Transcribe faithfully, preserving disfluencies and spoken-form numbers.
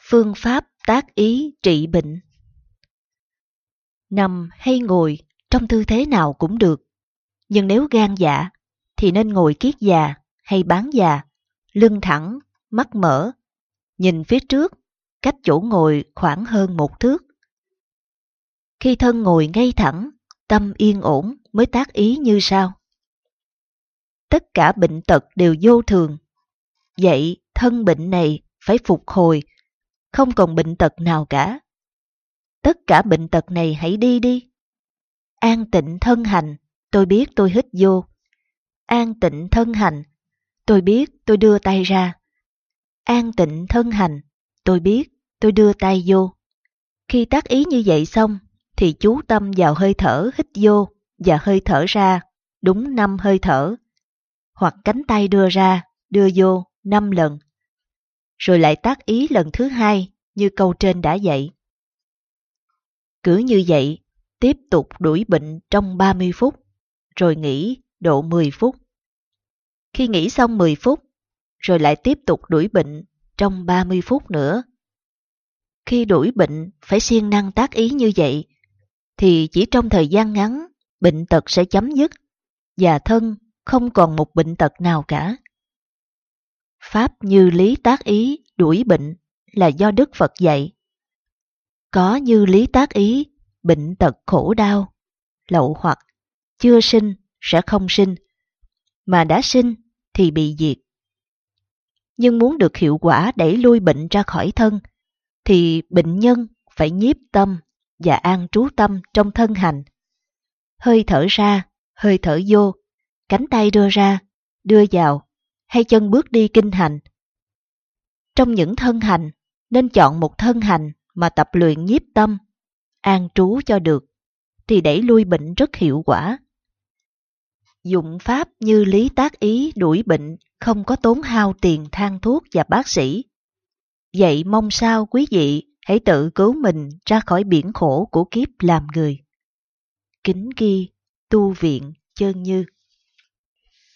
Phương pháp tác ý trị bệnh. Nằm hay ngồi trong tư thế nào cũng được, nhưng nếu gan dạ thì nên ngồi kiết già hay bán già, lưng thẳng, mắt mở, nhìn phía trước, cách chỗ ngồi khoảng hơn một thước. Khi thân ngồi ngay thẳng, tâm yên ổn mới tác ý như sau. Tất cả bệnh tật đều vô thường, vậy thân bệnh này phải phục hồi, không còn bệnh tật nào cả. Tất cả bệnh tật này hãy đi đi. An tịnh thân hành, tôi biết tôi hít vô. An tịnh thân hành, tôi biết tôi đưa tay ra. An tịnh thân hành, tôi biết tôi đưa tay vô. Khi tác ý như vậy xong, thì chú tâm vào hơi thở hít vô và hơi thở ra, đúng năm hơi thở. Hoặc cánh tay đưa ra, đưa vô năm lần. Rồi lại tác ý lần thứ hai như câu trên đã dạy. Cứ như vậy, tiếp tục đuổi bệnh trong ba mươi phút, rồi nghỉ độ mười phút. Khi nghỉ xong mười phút, rồi lại tiếp tục đuổi bệnh trong ba mươi phút nữa. Khi đuổi bệnh phải siêng năng tác ý như vậy, thì chỉ trong thời gian ngắn, bệnh tật sẽ chấm dứt, và thân không còn một bệnh tật nào cả. Pháp như lý tác ý đuổi bệnh là do Đức Phật dạy. Có như lý tác ý, bệnh tật khổ đau, lậu hoặc, chưa sinh sẽ không sinh, mà đã sinh thì bị diệt. Nhưng muốn được hiệu quả đẩy lui bệnh ra khỏi thân, thì bệnh nhân phải nhiếp tâm và an trú tâm trong thân hành. Hơi thở ra, hơi thở vô, cánh tay đưa ra, đưa vào, hay chân bước đi kinh hành. Trong những thân hành, nên chọn một thân hành mà tập luyện nhiếp tâm, an trú cho được, thì đẩy lui bệnh rất hiệu quả. Dụng pháp như lý tác ý đuổi bệnh không có tốn hao tiền thang thuốc và bác sĩ. Vậy mong sao quý vị hãy tự cứu mình ra khỏi biển khổ của kiếp làm người. Kính ghi Tu Viện Chơn Như.